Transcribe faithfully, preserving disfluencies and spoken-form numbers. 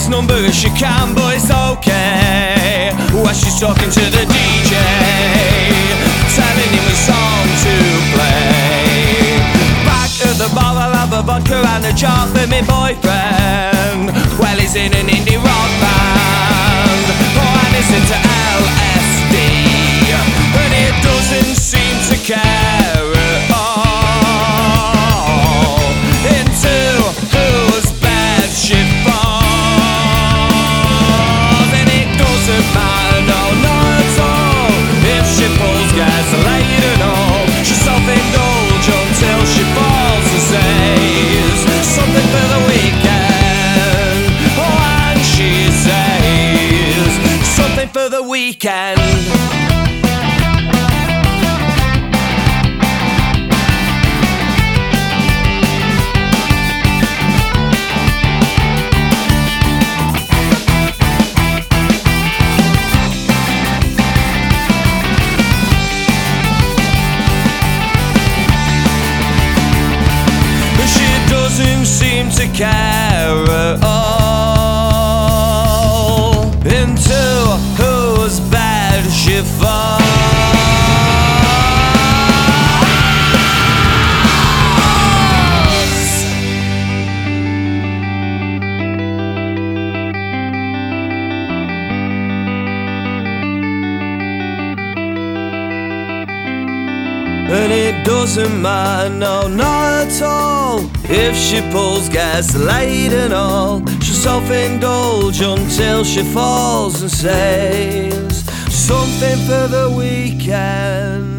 his number as she can, but it's okay. While she's talking to the D J, telling him a song to play. Back at the bar, I'll have a vodka and a jar for my boyfriend. Well, he's in an indie rock band. Oh, and he's into L S D, and he doesn't seem to care at all. Into whose bed she falls, and it doesn't matter, no, not at all. If she pulls gasoline and all, she's self-indulgent until she falls and says something for the weekend. Oh, and she says something for the weekend. Doesn't seem to care at all. Into whose bed she falls. And it doesn't matter, no, not at all. If she pulls gasoline and all, she'll self-indulge until she falls and says something for the weekend.